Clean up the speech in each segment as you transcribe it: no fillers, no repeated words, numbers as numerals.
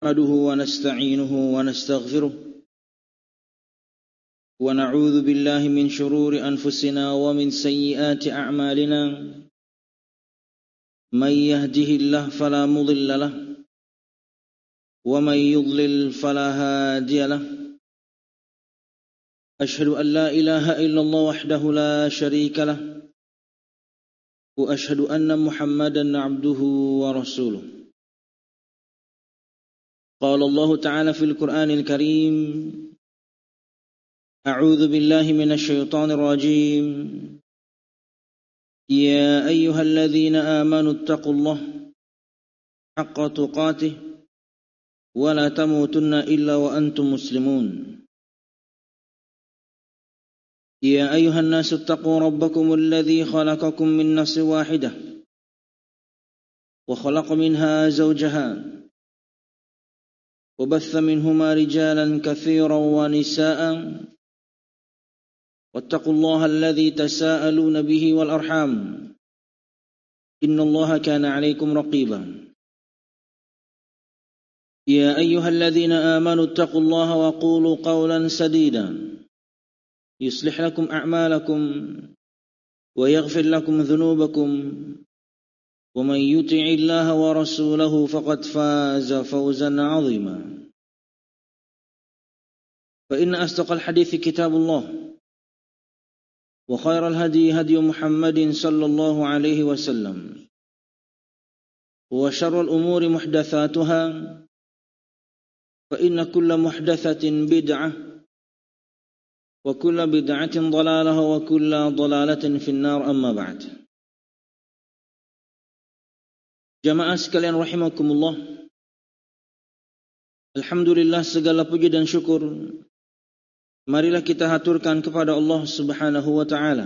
نحمده ونستعينه ونستغفره ونعوذ بالله من شرور أنفسنا ومن سيئات أعمالنا من يهده الله فلا مضل له ومن يضلل فلا هادي له أشهد أن لا إله إلا الله وحده لا شريك له وأشهد أن محمدا عبده ورسوله. قال الله تعالى في القرآن الكريم: أعوذ بالله من الشيطان الرجيم. يا أيها الذين آمنوا اتقوا الله حق تقاته ولا تموتن إلا وأنتم مسلمون. يا أيها الناس اتقوا ربكم الذي خلقكم من نفس واحدة وخلق منها زوجها وبث منهما رجالا كثيرا ونساء واتقوا الله الذي تساءلون به والأرحام إن الله كان عليكم رقيبا. يا أيها الذين آمنوا اتقوا الله وقولوا قولا سديدا يصلح لكم أعمالكم ويغفر لكم ذنوبكم ومن يطع الله ورسوله فقد فاز فوزا عظيما. فإن أصدق الحديث كتاب الله وخير الهدي هدي محمد صلى الله عليه وسلم وشر الأمور محدثاتها فإن كل محدثة بدعة وكل بدعة ضلالة وكل ضلالة في النار. أما بعد. Jamaah sekalian rahimakumullah, alhamdulillah, segala puji dan syukur marilah kita haturkan kepada Allah Subhanahu wa ta'ala.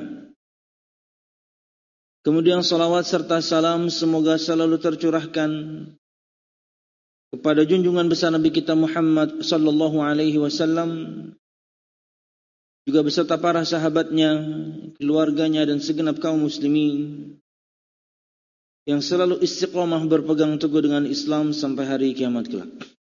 Kemudian salawat serta salam semoga selalu tercurahkan kepada junjungan besar Nabi kita Muhammad sallallahu alaihi wasallam, juga beserta para sahabatnya, keluarganya dan segenap kaum muslimin yang selalu istiqomah berpegang teguh dengan Islam sampai hari kiamat kelak.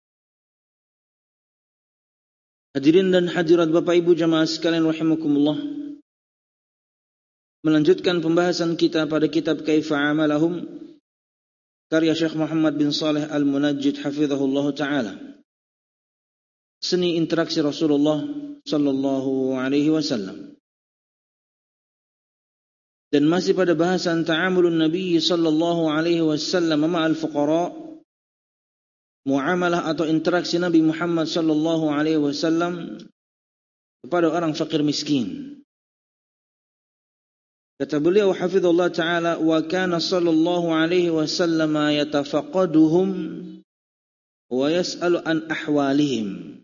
Hadirin dan hadirat Bapak Ibu jamaah sekalian rahimakumullah, melanjutkan pembahasan kita pada kitab Kaifa Amalahum karya Syekh Muhammad bin Saleh Al-Munajjid hafizahullah ta'ala, seni interaksi Rasulullah sallallahu alaihi wasallam. Dan masih pada bahasan ta'amulun Nabi sallallahu alaihi wasallam ma'al fuqara, muamalah atau interaksi Nabi Muhammad sallallahu alaihi wasallam kepada orang fakir miskin. Kata beliau hafizallahu taala, wa kana sallallahu alaihi wasallam yatafaqaduhum wa yas'alu an ahwalihim.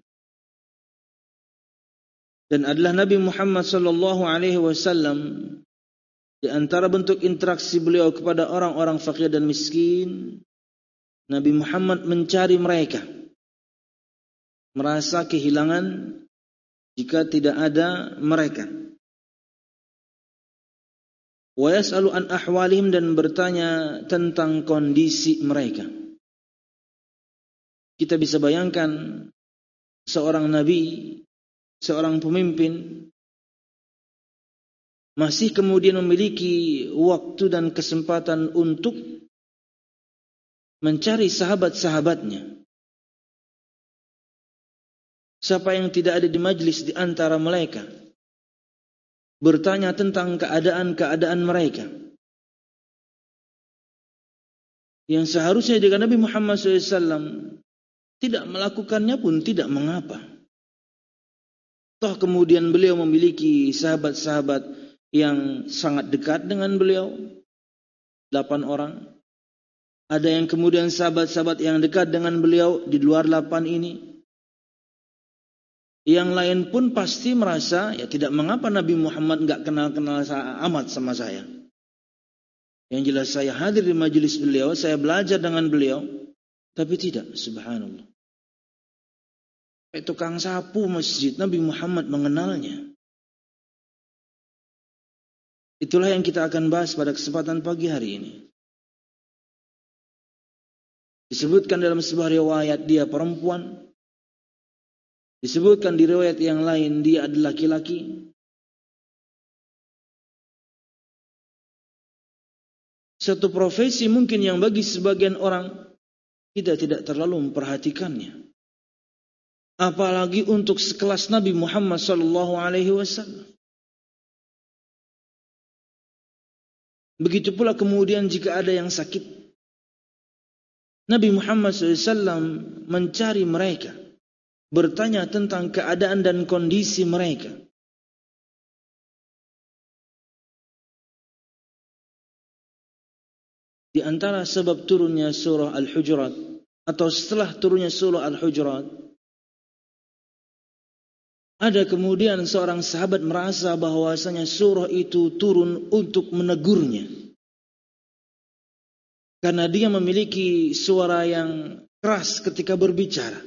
Dan adalah Nabi Muhammad sallallahu alaihi wasallam di antara bentuk interaksi beliau kepada orang-orang fakir dan miskin, Nabi Muhammad mencari mereka, merasa kehilangan jika tidak ada mereka. Wa yas'alu an ahwalihim, dan bertanya tentang kondisi mereka. Kita bisa bayangkan seorang nabi, seorang pemimpin masih kemudian memiliki waktu dan kesempatan untuk mencari sahabat-sahabatnya. Siapa yang tidak ada di majlis di antara mereka, bertanya tentang keadaan-keadaan mereka, yang seharusnya jika Nabi Muhammad SAW tidak melakukannya pun tidak mengapa. Toh kemudian beliau memiliki sahabat-sahabat yang sangat dekat dengan beliau, 8 orang. Ada yang kemudian sahabat-sahabat yang dekat dengan beliau di luar 8 ini. Yang lain pun pasti merasa, ya tidak mengapa Nabi Muhammad enggak kenal-kenal amat sama saya. Yang jelas saya hadir di majelis beliau, saya belajar dengan beliau, tapi tidak, subhanallah. Tukang sapu masjid, Nabi Muhammad mengenalnya. Itulah yang kita akan bahas pada kesempatan pagi hari ini. Disebutkan dalam sebuah riwayat dia perempuan. Disebutkan di riwayat yang lain dia adalah laki-laki. Satu profesi mungkin yang bagi sebagian orang kita tidak terlalu memperhatikannya. Apalagi untuk sekelas Nabi Muhammad SAW. Begitu pula kemudian jika ada yang sakit, Nabi Muhammad SAW mencari mereka, bertanya tentang keadaan dan kondisi mereka. Di antara sebab turunnya surah Al-Hujurat atau setelah turunnya surah Al-Hujurat, ada kemudian seorang sahabat merasa bahwasanya surah itu turun untuk menegurnya. Karena dia memiliki suara yang keras ketika berbicara.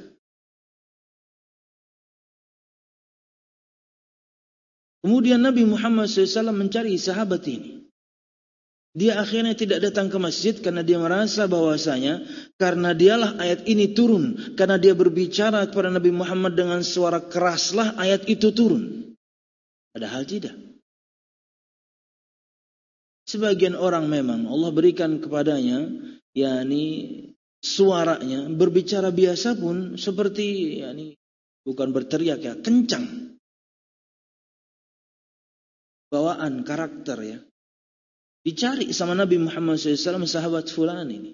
Kemudian Nabi Muhammad SAW mencari sahabat ini. Dia akhirnya tidak datang ke masjid karena dia merasa bahwasanya karena dialah ayat ini turun. Karena dia berbicara kepada Nabi Muhammad dengan suara keraslah ayat itu turun. Padahal tidak. Sebagian orang memang Allah berikan kepadanya, yakni suaranya berbicara biasa pun seperti, yakni bukan berteriak ya, kencang. Bawaan karakter ya. Dicari sama Nabi Muhammad SAW sahabat fulan ini.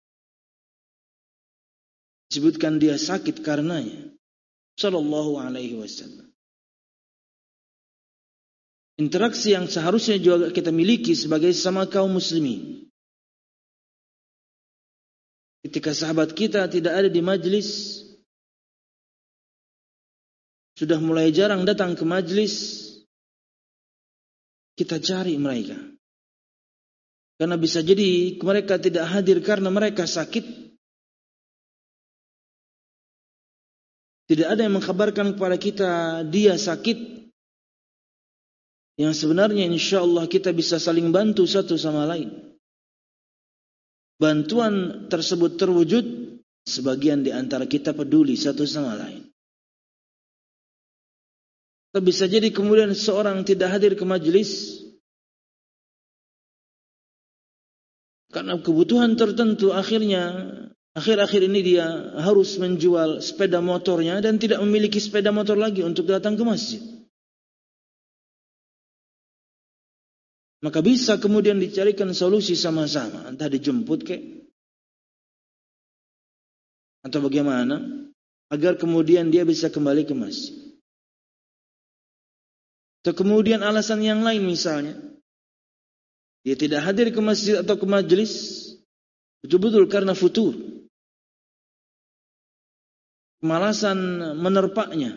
Disebutkan dia sakit karenanya. Sallallahu alaihi wasallam. Interaksi yang seharusnya juga kita miliki sebagai sama kaum muslimin. Ketika sahabat kita tidak ada di majlis, sudah mulai jarang datang ke majlis, kita cari mereka. Karena bisa jadi mereka tidak hadir karena mereka sakit. Tidak ada yang mengkabarkan kepada kita dia sakit. Yang sebenarnya insya Allah kita bisa saling bantu satu sama lain. Bantuan tersebut terwujud sebagian di antara kita peduli satu sama lain. Tapi bisa jadi kemudian seorang tidak hadir ke majelis karena kebutuhan tertentu, akhirnya akhir-akhir ini dia harus menjual sepeda motornya dan tidak memiliki sepeda motor lagi untuk datang ke masjid. Maka bisa kemudian dicarikan solusi sama-sama, entah dijemput kek atau bagaimana, agar kemudian dia bisa kembali ke masjid. Atau kemudian alasan yang lain misalnya, dia tidak hadir ke masjid atau ke majelis betul-betul karena futur. Kemalasan menerpaknya.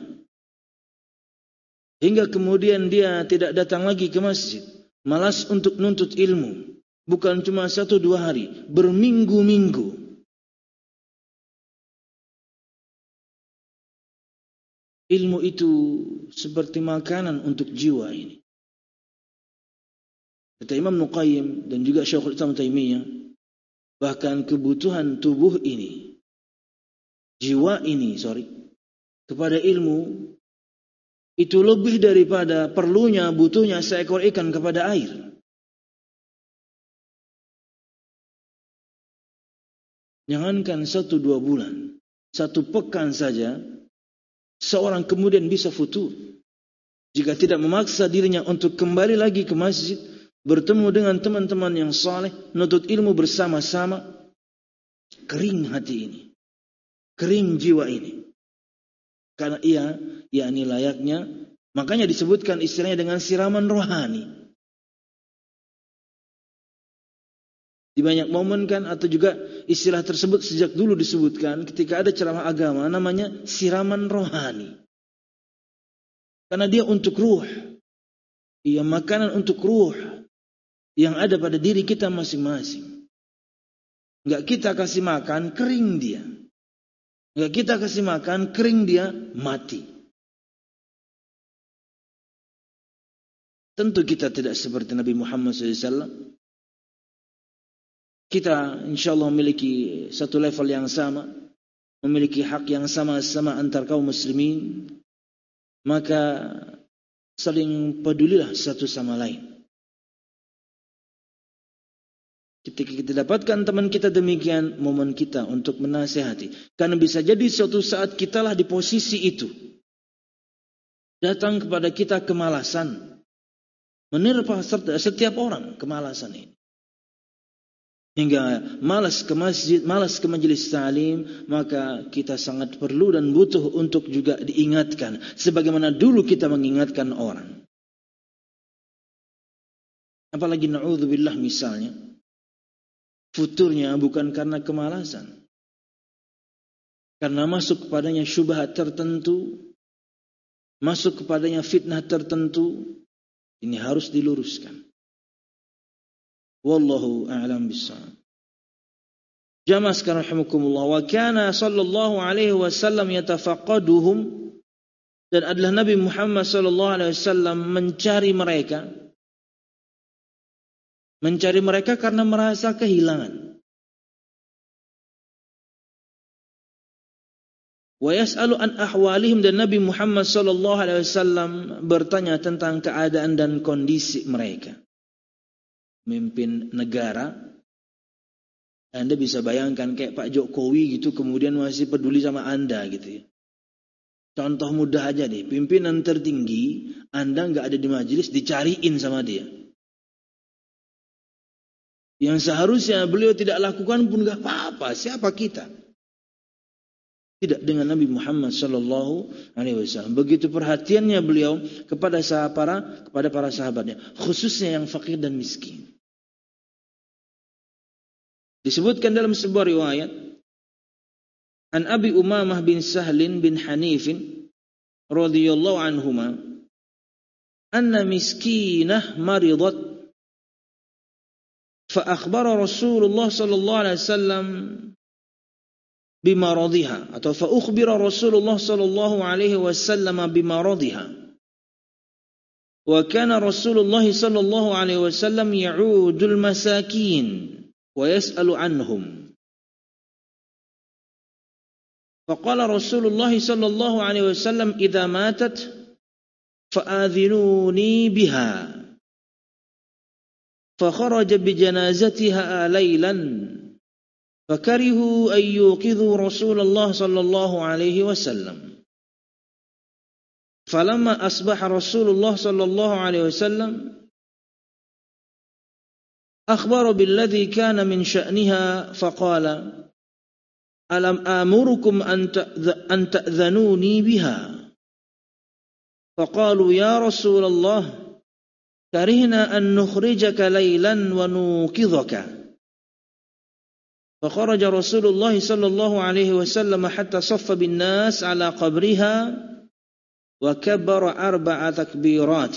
Hingga kemudian dia tidak datang lagi ke masjid. Malas untuk nuntut ilmu. Bukan cuma 1-2 hari. Berminggu-minggu. Ilmu itu seperti makanan untuk jiwa ini. Kata Imam Nuqayyim dan juga Syekhul Islam Taimiyah, bahkan kebutuhan tubuh ini, jiwa ini, kepada ilmu, itu lebih daripada perlunya, butuhnya seekor ikan kepada air. Jangankan 1-2 bulan, 1 pekan saja, seorang kemudian bisa futur. Jika tidak memaksa dirinya untuk kembali lagi ke masjid, bertemu dengan teman-teman yang saleh, nuntut ilmu bersama-sama, kering hati ini, kering jiwa ini. Karena yakni layaknya, makanya disebutkan istilahnya dengan siraman rohani. Di banyak momen kan, atau juga istilah tersebut sejak dulu disebutkan ketika ada ceramah agama, namanya siraman rohani. Karena dia untuk ruh, ia makanan untuk ruh yang ada pada diri kita masing-masing. Enggak kita kasih makan, kering dia. Enggak kita kasih makan, kering dia, mati. Tentu kita tidak seperti Nabi Muhammad SAW. kita insyaallah memiliki satu level yang sama, memiliki hak yang sama-sama antar kaum muslimin, maka saling pedulilah satu sama lain. Ketika kita dapatkan teman kita demikian, momen kita untuk menasihati. Karena bisa jadi suatu saat kitalah di posisi itu. Datang kepada kita kemalasan. Menerpa setiap orang kemalasan ini. Hingga malas ke masjid, malas ke majelis ta'lim, maka kita sangat perlu dan butuh untuk juga diingatkan. Sebagaimana dulu kita mengingatkan orang. Apalagi na'udzubillah misalnya. Futurnya bukan karena kemalasan. Karena masuk kepadanya syubhat tertentu, masuk kepadanya fitnah tertentu, ini harus diluruskan. Wallahu a'lam bishawab. Jamaah sekalian rahimakumullah, wa kana sallallahu alaihi wasallam yatafaqaduhum, dan adalah Nabi Muhammad sallallahu alaihi wasallam mencari mereka. Mencari mereka karena merasa kehilangan. Wa yas'alu an ahwalihim, dan Nabi Muhammad sallallahu alaihi wasallam bertanya tentang keadaan dan kondisi mereka. Memimpin negara, Anda bisa bayangkan kayak Pak Jokowi gitu, kemudian masih peduli sama Anda gitu ya. Contoh mudah aja nih, pimpinan tertinggi, Anda nggak ada di majelis, dicariin sama dia. Yang seharusnya beliau tidak lakukan pun gak apa-apa. Siapa kita? Tidak dengan Nabi Muhammad sallallahu alaihi wasallam. Begitu perhatiannya beliau kepada para sahabatnya, khususnya yang fakir dan miskin. Disebutkan dalam sebuah riwayat, an Abi Umamah bin Sahlin bin Hanifin radhiyallahu anhuma, anna miskinah maridat, فأخبر رسول الله صلى الله عليه وسلم بمرضها, atau فأخبر رسول الله صلى الله عليه وسلم بمرضها, وكان رسول الله صلى الله عليه وسلم يعود المساكين ويسأل عنهم, فقال رسول الله صلى الله عليه وسلم إذا ماتت فآذنوني بها, فخرج بجنازتها ليلا فكرهوا أن يوقظوا رسول الله صلى الله عليه وسلم, فلما أصبح رسول الله صلى الله عليه وسلم أخبر بالذي كان من شأنها فقال ألم آمركم أن تأذنوني بها, فقالوا يا رسول الله كرهنا أن نخرجك ليلا ونوقظك, فخرج رسول الله صلى الله عليه وسلم حتى صف بالناس على قبرها وكبر 4 تكبيرات.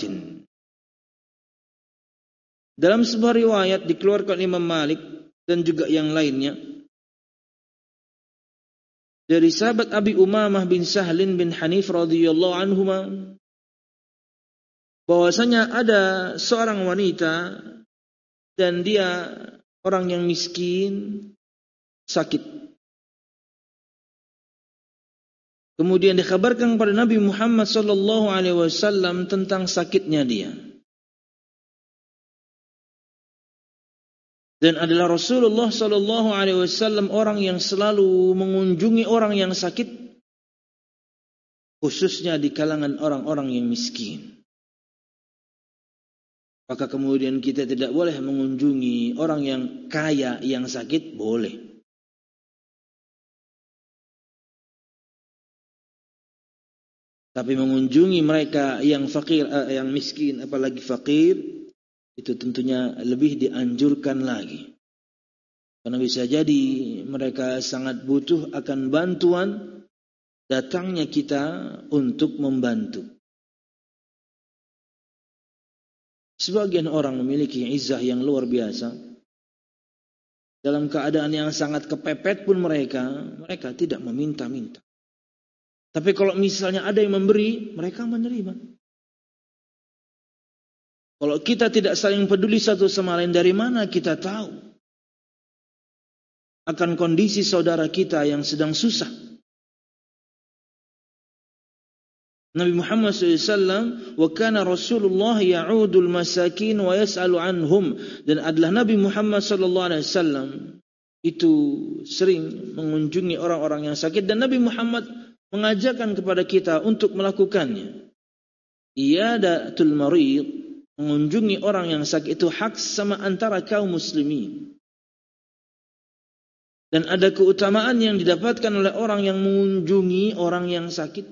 Dalam sebuah riwayat dikeluarkan Imam Malik dan juga yang lainnya dari sahabat Abi Umamah bin Sahlin bin Hanif radhiyallahu anhuma, bahwasanya ada seorang wanita dan dia orang yang miskin, sakit. Kemudian dikabarkan kepada Nabi Muhammad sallallahu alaihi wasallam tentang sakitnya dia. Dan adalah Rasulullah sallallahu alaihi wasallam orang yang selalu mengunjungi orang yang sakit, khususnya di kalangan orang-orang yang miskin. Maka kemudian kita tidak boleh mengunjungi orang yang kaya yang sakit, boleh. Tapi mengunjungi mereka yang fakir, yang miskin, apalagi fakir, itu tentunya lebih dianjurkan lagi. Karena bisa jadi mereka sangat butuh akan bantuan datangnya kita untuk membantu. Sebagian orang memiliki izzah yang luar biasa. Dalam keadaan yang sangat kepepet pun mereka tidak meminta-minta. Tapi kalau misalnya ada yang memberi, mereka menerima. Kalau kita tidak saling peduli satu sama lain, dari mana kita tahu akan kondisi saudara kita yang sedang susah. Nabi Muhammad SAW, wa kana Rasulullah ya'udul masakin wa yas'alu anhum, dan adalah Nabi Muhammad SAW itu sering mengunjungi orang-orang yang sakit, dan Nabi Muhammad mengajarkan kepada kita untuk melakukannya. Iyadatul marid, mengunjungi orang yang sakit, itu hak sama antara kaum muslimin. Dan ada keutamaan yang didapatkan oleh orang yang mengunjungi orang yang sakit.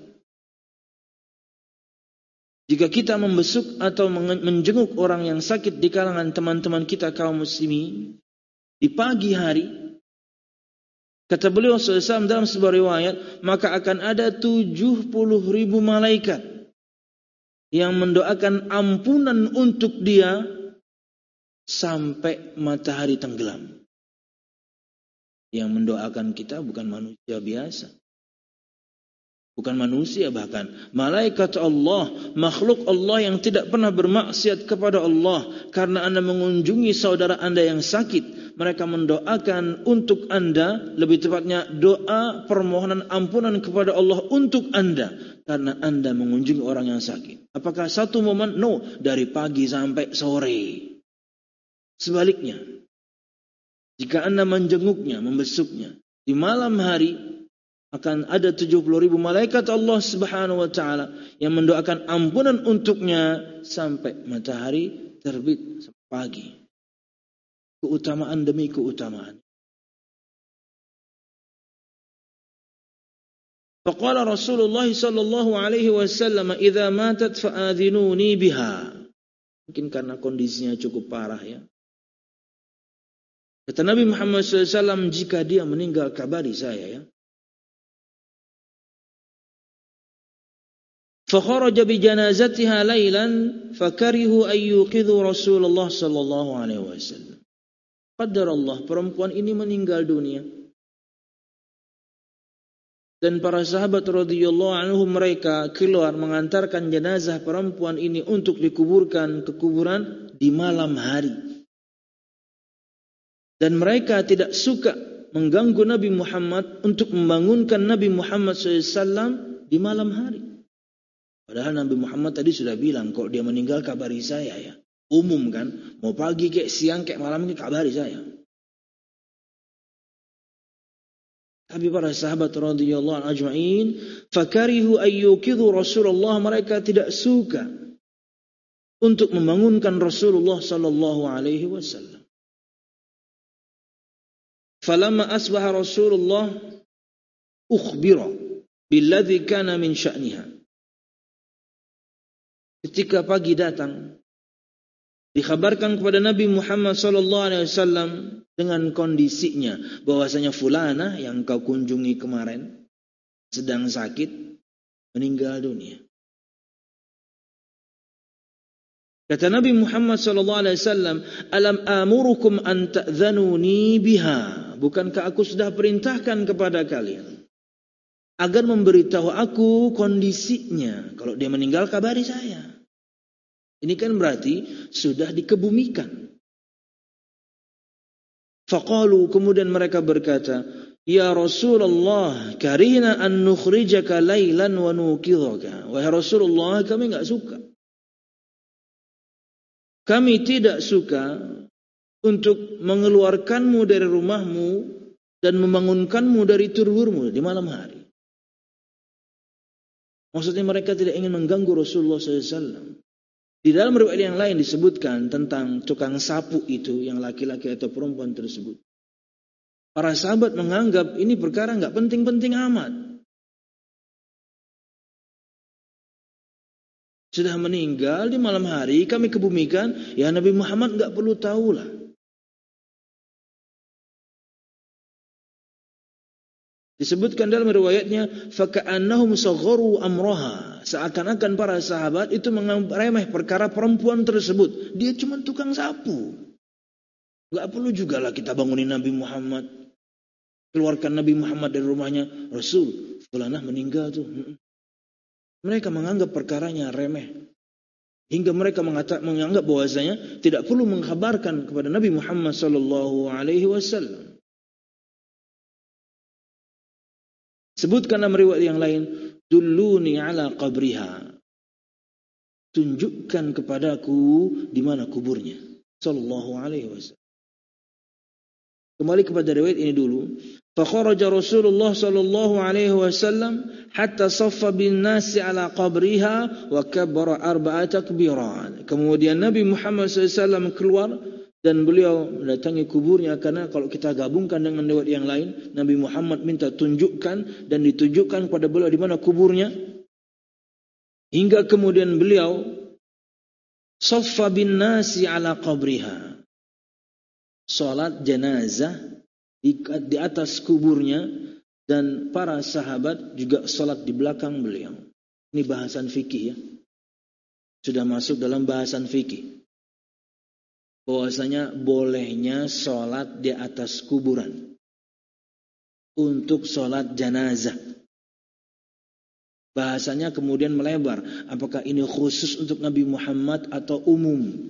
Jika kita membesuk atau menjenguk orang yang sakit di kalangan teman-teman kita kaum muslimin di pagi hari, kata beliau SAW dalam sebuah riwayat, maka akan ada 70.000 malaikat yang mendoakan ampunan untuk dia sampai matahari tenggelam. Yang mendoakan kita bukan manusia biasa. Bukan manusia bahkan. Malaikat Allah, makhluk Allah yang tidak pernah bermaksiat kepada Allah. Karena Anda mengunjungi saudara Anda yang sakit, mereka mendoakan untuk Anda, lebih tepatnya doa permohonan ampunan kepada Allah untuk Anda. Karena Anda mengunjungi orang yang sakit. Apakah satu momen? No, dari pagi sampai sore. Sebaliknya, jika Anda menjenguknya, membesuknya, di malam hari akan ada 70.000 malaikat Allah Subhanahu wa taala yang mendoakan ampunan untuknya sampai matahari terbit sampai pagi. Keutamaan demi keutamaan. Faqala Rasulullah sallallahu alaihi wasallam, "Idza matat fa'adhinuni biha." Mungkin karena kondisinya cukup parah ya. Kata Nabi Muhammad SAW, jika dia meninggal kabari saya ya. Fakharaja bi janazatiha lailan fakarihu ayyuqidhu Rasulullah sallallahu alaihi wasallam. Qadarallah, perempuan ini meninggal dunia. Dan para sahabat radhiyallahu anhum mereka keluar mengantarkan jenazah perempuan ini untuk dikuburkan ke kuburan di malam hari. Dan mereka tidak suka mengganggu Nabi Muhammad untuk membangunkan Nabi Muhammad SAW di malam hari. Padahal Nabi Muhammad tadi sudah bilang, kalau dia meninggal kabari saya ya. Umum kan, mau pagi kayak siang kayak malam kayak kabari saya. Tapi para sahabat radhiyallahu anhum ajma'in, fakarihu ayyuqidhu Rasulullah, mereka tidak suka untuk membangunkan Rasulullah sallallahu alaihi wasallam. Falamma asbaha Rasulullah ukhbira billadhi kana min sya'niha. Ketika pagi datang, dikhabarkan kepada Nabi Muhammad sallallahu alaihi wasallam dengan kondisinya, bahwasanya fulana yang kau kunjungi kemarin sedang sakit, meninggal dunia. Kata Nabi Muhammad sallallahu alaihi wasallam, "Alam amurukum an ta'dhanuni biha?" Bukankah aku sudah perintahkan kepada kalian agar memberitahu aku kondisinya? Kalau dia meninggal kabari saya. Ini kan berarti sudah dikebumikan. Faqalu, kemudian mereka berkata, "Ya Rasulullah, karina an nukhrijaka lailan wa nuqidhaka." Wahai Rasulullah, kami enggak suka. Kami tidak suka untuk mengeluarkanmu dari rumahmu dan membangunkanmu dari tidurmu di malam hari. Maksudnya mereka tidak ingin mengganggu Rasulullah SAW. Di dalam riwayat yang lain disebutkan tentang tukang sapu itu, yang laki-laki atau perempuan tersebut. Para sahabat menganggap ini perkara enggak penting-penting amat. Sudah meninggal di malam hari, kami kebumikan, ya Nabi Muhammad enggak perlu tahulah. Disebutkan dalam riwayatnya, faka'annahum sagharu amraha, seakan-akan para sahabat itu menganggap remeh perkara perempuan tersebut. Dia cuma tukang sapu. Enggak perlu juga lah kita bangunin Nabi Muhammad, keluarkan Nabi Muhammad dari rumahnya. Rasul, fulanah meninggal tuh. Mereka menganggap perkaranya remeh. Hingga mereka menganggap bahwasanya tidak perlu mengkhabarkan kepada Nabi Muhammad sallallahu alaihi wasallam. Sebutkan dalam riwayat yang lain, dulluni ala qabriha. Tunjukkan kepadaku di mana kuburnya. Sallallahu alaihi wasallam. Kembali kepada riwayat ini dulu. Fakharaja Rasulullah sallallahu alaihi wasallam hatta saffa bin nasi ala qabriha wa kabbara arba'at takbiran. Kemudian Nabi Muhammad SAW keluar dan beliau mendatangi kuburnya, karena kalau kita gabungkan dengan riwayat yang lain, Nabi Muhammad minta tunjukkan dan ditunjukkan kepada beliau di mana kuburnya. Hingga kemudian beliau saffa bin nasi ala qabriha. Salat jenazah di atas kuburnya, dan para sahabat juga salat di belakang beliau. Ini bahasan fikih ya. Sudah masuk dalam bahasan fikih. Bahwasanya bolehnya sholat di atas kuburan untuk sholat jenazah. Bahasanya kemudian melebar. Apakah ini khusus untuk Nabi Muhammad atau umum?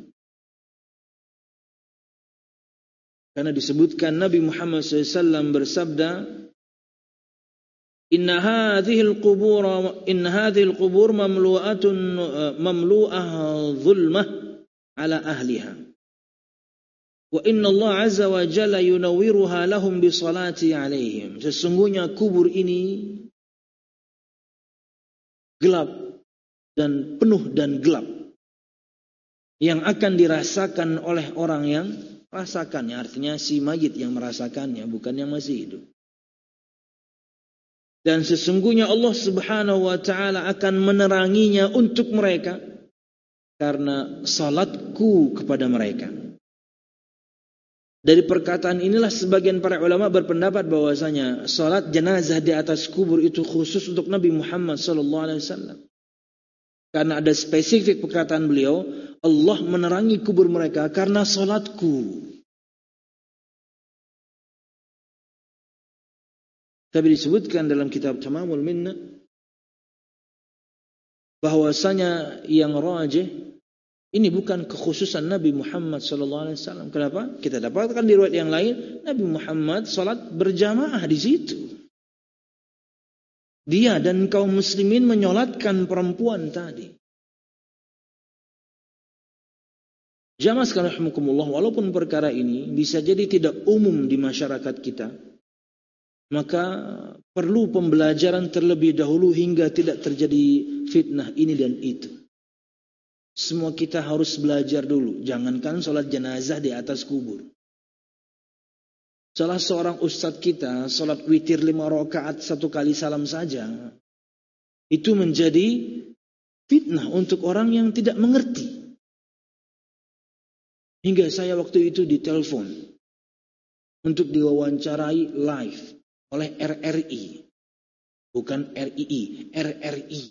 Karena disebutkan Nabi Muhammad SAW bersabda, Inna hadhil qubur mamlu'ah zulmah ala ahliha. Wa inna Allah azza wa jalla yunawwiruha lahum bi salati alaihim. Sesungguhnya kubur ini gelap dan penuh dan gelap, yang akan dirasakan oleh orang yang rasakannya. Artinya si mayit yang merasakannya, bukan yang masih hidup. Dan sesungguhnya Allah subhanahu wa ta'ala akan meneranginya untuk mereka karena salatku kepada mereka. Dari perkataan inilah sebagian para ulama berpendapat bahwasanya salat jenazah di atas kubur itu khusus untuk Nabi Muhammad SAW. Karena ada spesifik perkataan beliau, Allah menerangi kubur mereka karena salatku. Tapi disebutkan dalam kitab Tamamul Minna bahwasanya yang rajih, ini bukan kekhususan Nabi Muhammad SAW. Kenapa? Kita dapatkan di riwayat yang lain, Nabi Muhammad salat berjamaah di situ. Dia dan kaum muslimin menyolatkan perempuan tadi. Jamaah sekalian rahimakumullah, walaupun perkara ini bisa jadi tidak umum di masyarakat kita, maka perlu pembelajaran terlebih dahulu hingga tidak terjadi fitnah ini dan itu. Semua kita harus belajar dulu. Jangankan sholat jenazah di atas kubur. Salah seorang ustadz kita sholat witir 5 rakaat 1 kali salam saja, itu menjadi fitnah untuk orang yang tidak mengerti. Hingga saya waktu itu ditelepon untuk diwawancarai live oleh RRI. Bukan RII, RRI.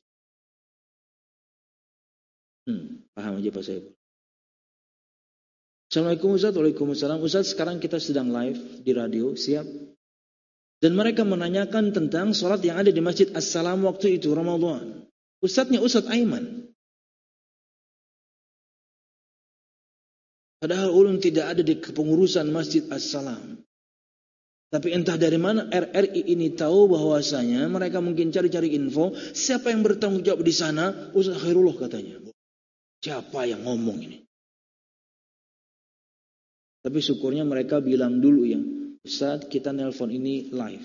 Paham aja Pak saya. Assalamualaikum Ustaz. Waalaikumsalam. Ustaz, sekarang kita sedang live di radio, siap? Dan mereka menanyakan tentang sholat yang ada di Masjid As-Salam waktu itu, Ramadan. Ustadznya Ustaz Aiman. Padahal ulun tidak ada di kepengurusan Masjid As-Salam. Tapi entah dari mana RRI ini tahu bahwasanya mereka mungkin cari-cari info, siapa yang bertanggung jawab di sana? Ustaz Khairullah katanya. Siapa yang ngomong ini? Tapi syukurnya mereka bilang dulu ya, Ustaz kita nelpon ini live.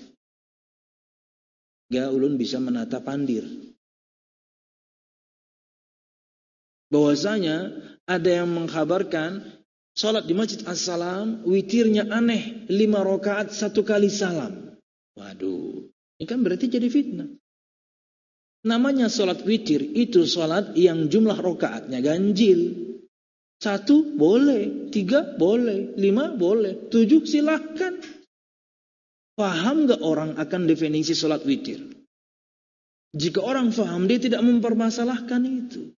Gak ulun bisa menata pandir. Bahwasanya ada yang mengkhabarkan sholat di Masjid As-Salam, witirnya aneh, 5 rakaat 1 kali salam. Waduh, ini kan berarti jadi fitnah. Namanya sholat witir itu sholat yang jumlah rakaatnya ganjil. 1 boleh, 3 boleh, 5 boleh, 7 silahkan. Paham gak orang akan definisi sholat witir? Jika orang paham, dia tidak mempermasalahkan itu.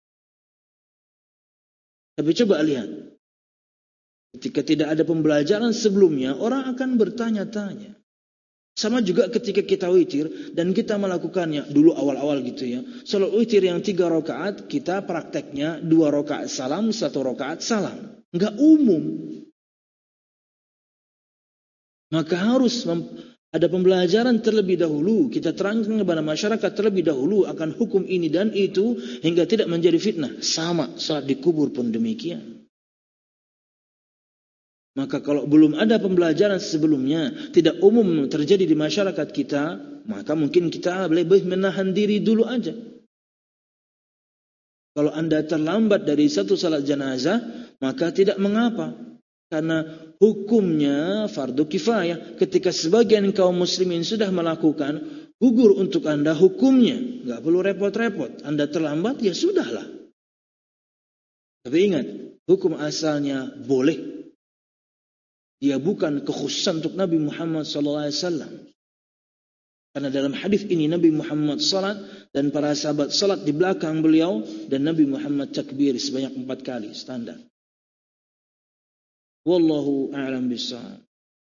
Tapi coba lihat. Ketika tidak ada pembelajaran sebelumnya, orang akan bertanya-tanya. Sama juga ketika kita witir dan kita melakukannya dulu awal-awal gitu ya. Salat witir yang 3 rakaat, kita prakteknya 2 rakaat salam, 1 rakaat salam. Enggak umum. Maka harus Ada pembelajaran terlebih dahulu, kita terangkan kepada masyarakat terlebih dahulu akan hukum ini dan itu hingga tidak menjadi fitnah. Sama saat dikubur pun demikian. Maka kalau belum ada pembelajaran sebelumnya, tidak umum terjadi di masyarakat kita, maka mungkin kita lebih menahan diri dulu aja. Kalau Anda terlambat dari satu salat jenazah, maka tidak mengapa. Karena hukumnya fardu kifayah. Ketika sebagian kaum muslimin sudah melakukan, gugur untuk Anda hukumnya. Nggak perlu repot-repot. Anda terlambat, ya sudahlah. Tapi ingat, hukum asalnya boleh. Dia bukan kekhususan untuk Nabi Muhammad SAW. Karena dalam hadis ini Nabi Muhammad salat dan para sahabat salat di belakang beliau. Dan Nabi Muhammad takbir sebanyak 4 kali, standar. Wallahu a'lam bishawab.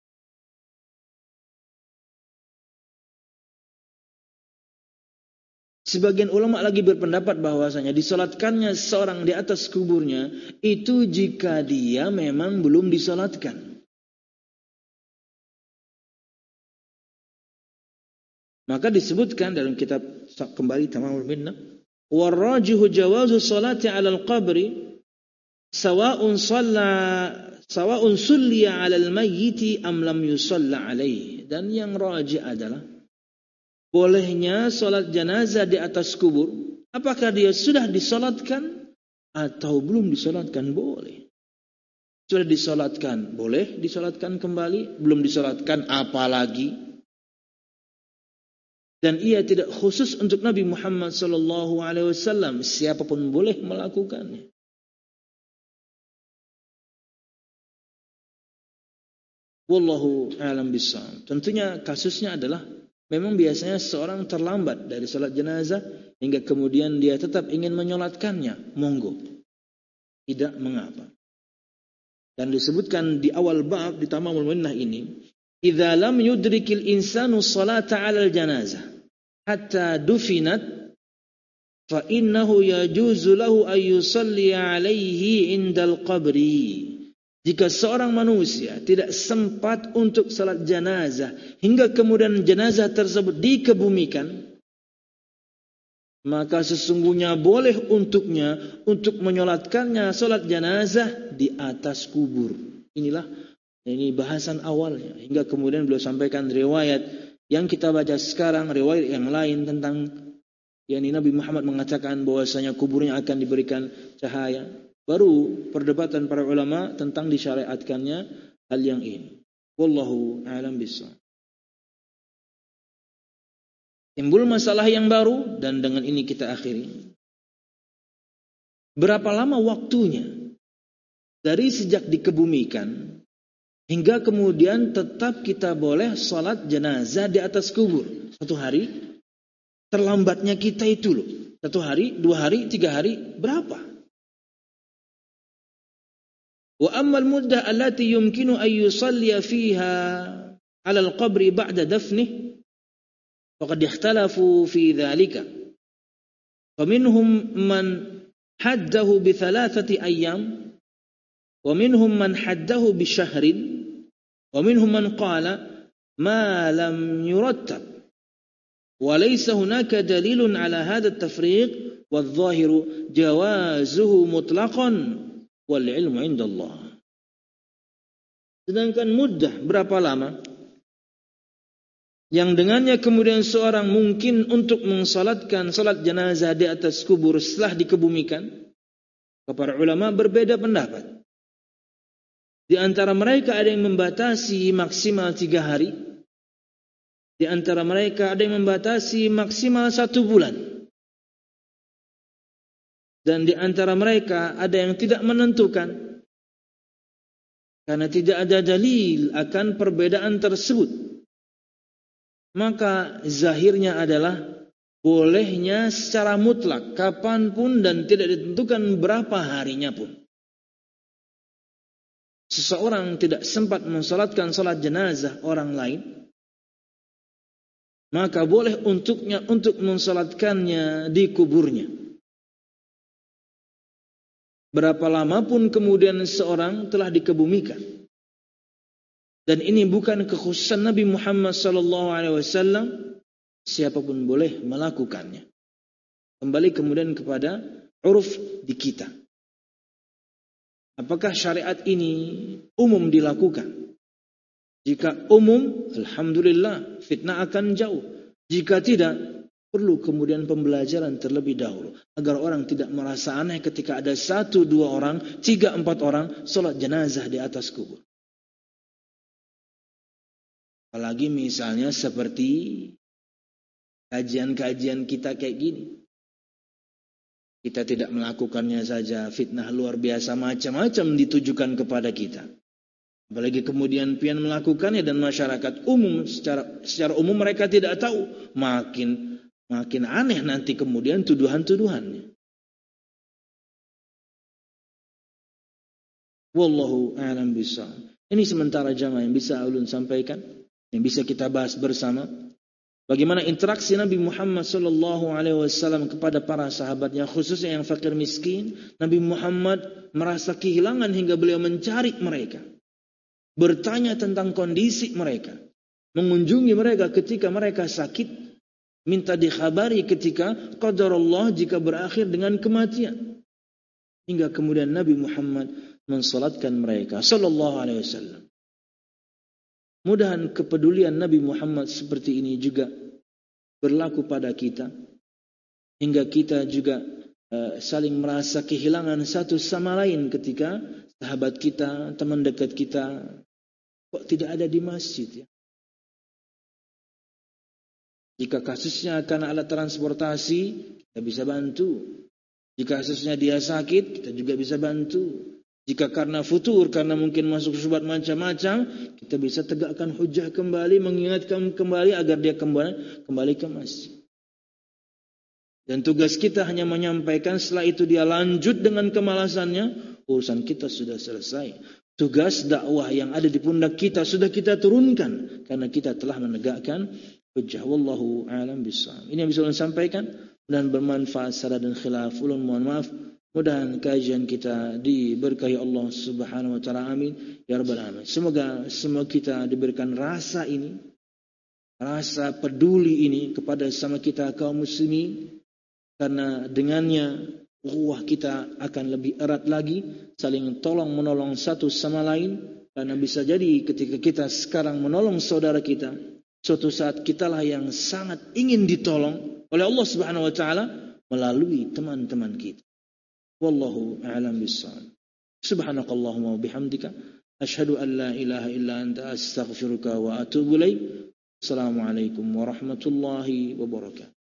Sebagian ulama lagi berpendapat bahwasanya disolatkannya seorang di atas kuburnya itu jika dia memang belum disolatkan. Maka disebutkan dalam kitab kembali Tamamul Minnah, warrajihu jawazu salati 'ala al-qabri sawa'un sulliya 'ala al-mayyiti am lam yusalla 'alaihi. Dan yang rajih adalah bolehnya salat jenazah di atas kubur, apakah dia sudah disalatkan atau belum disalatkan, boleh. Sudah disalatkan, boleh disalatkan kembali, belum disalatkan apalagi. Dan ia tidak khusus untuk Nabi Muhammad SAW, siapapun boleh melakukannya. Wallahu a'lam bishawab. Tentunya kasusnya adalah memang biasanya seorang terlambat dari salat jenazah hingga kemudian dia tetap ingin menyolatkannya, monggo. Tidak mengapa. Dan disebutkan di awal bab di Tamamul Minnah ini, idza lam yudrikil insanu salata 'alal janazah hatta dufinat fa innahu yajuzu lahu ay yusalli 'alaihi indal qabri. Jika seorang manusia tidak sempat untuk salat jenazah hingga kemudian jenazah tersebut dikebumikan, maka sesungguhnya boleh untuknya untuk menyolatkannya salat jenazah di atas kubur. Ini bahasan awalnya. Hingga kemudian beliau sampaikan riwayat yang kita baca sekarang, riwayat yang lain tentang yakni Nabi Muhammad mengatakan bahwasanya kuburnya akan diberikan cahaya. Baru perdebatan para ulama tentang disyariatkannya hal yang ini. Wallahu a'lam bishawab. Timbul masalah yang baru dan dengan ini kita akhiri. Berapa lama waktunya dari sejak dikebumikan hingga kemudian tetap kita boleh salat jenazah di atas kubur? 1 hari? Terlambatnya kita itu loh. 1 hari, 2 hari, 3 hari, berapa? Wa ammal muddah allati yumkinu an yusalliya fiha 'ala al-qabri ba'da dafnih faqad ikhtalafu fi dhalika. Faminhum man haddahu bi 3 ayyam wa minhum man haddahu bi syahrin wa minhum man qala ma lam yurattab wa laysa hunaka dalilun 'ala hadha at-tafriq wadh-dhahiru jawazuhu mutlaqan wal ilmu indallah. Sedangkan muddah berapa lama yang dengannya kemudian seorang mungkin untuk mensalatkan salat jenazah di atas kubur setelah dikebumikan, para ulama berbeda pendapat. Di antara mereka ada yang membatasi maksimal 3 hari. Di antara mereka ada yang membatasi maksimal 1 bulan. Dan di antara mereka ada yang tidak menentukan. Karena tidak ada dalil akan perbedaan tersebut. Maka zahirnya adalah bolehnya secara mutlak kapanpun dan tidak ditentukan berapa harinya pun. Seseorang tidak sempat mensalatkan salat jenazah orang lain, maka boleh untuknya untuk mensalatkannya di kuburnya. Berapa lama pun kemudian seorang telah dikebumikan. Dan ini bukan kekhususan Nabi Muhammad SAW. Siapapun boleh melakukannya. Kembali kemudian kepada uruf di kita. Apakah syariat ini umum dilakukan? Jika umum, alhamdulillah, fitnah akan jauh. Jika tidak, perlu kemudian pembelajaran terlebih dahulu. Agar orang tidak merasa aneh ketika ada 1, 2 orang, 3, 4 orang sholat jenazah di atas kubur. Apalagi misalnya seperti kajian-kajian kita kayak gini. Kita tidak melakukannya saja, fitnah luar biasa macam-macam ditujukan kepada kita. Apalagi kemudian pian melakukannya dan masyarakat umum secara umum mereka tidak tahu, makin aneh nanti kemudian tuduhan-tuduhannya. Wallahu a'lam bishawab. Ini sementara jamaah yang bisa ulun sampaikan, yang bisa kita bahas bersama. Bagaimana interaksi Nabi Muhammad SAW kepada para sahabatnya, khususnya yang fakir miskin. Nabi Muhammad merasa kehilangan hingga beliau mencari mereka, bertanya tentang kondisi mereka, mengunjungi mereka ketika mereka sakit, minta dikhabari ketika qadarullah jika berakhir dengan kematian. Hingga kemudian Nabi Muhammad mensalatkan mereka SAW. Mudahan kepedulian Nabi Muhammad seperti ini juga berlaku pada kita. Hingga kita juga saling merasa kehilangan satu sama lain ketika sahabat kita, teman dekat kita, kok tidak ada di masjid ya. Jika kasusnya karena alat transportasi, kita bisa bantu. Jika kasusnya dia sakit, kita juga bisa bantu. Jika karena futur, karena mungkin masuk syubhat macam-macam, kita bisa tegakkan hujah kembali, mengingatkan kembali agar dia kembali ke masjid. Dan tugas kita hanya menyampaikan, setelah itu dia lanjut dengan kemalasannya, urusan kita sudah selesai. Tugas dakwah yang ada di pundak kita sudah kita turunkan, karena kita telah menegakkan hujah. Wallahu a'lam bishawab. Ini yang bisa saya sampaikan dan bermanfaat secara dan khilaf. Ulun mohon maaf. Mudah-mudahan kajian kita diberkahi Allah Subhanahu wa taala. Amin ya rabbal alamin. Semoga semua kita diberikan rasa ini, rasa peduli ini kepada sama kita kaum muslimin, karena dengannya ukhuwah kita akan lebih erat lagi, saling tolong menolong satu sama lain. Karena bisa jadi ketika kita sekarang menolong saudara kita, suatu saat kitalah yang sangat ingin ditolong oleh Allah Subhanahu wa taala melalui teman-teman kita. Wallahu a'lam bishawab. Subhanakallahumma wa bihamdika asyhadu an la ilaha illa anta astaghfiruka wa atubu ilaik. Assalamualaikum warahmatullahi wabarakatuh.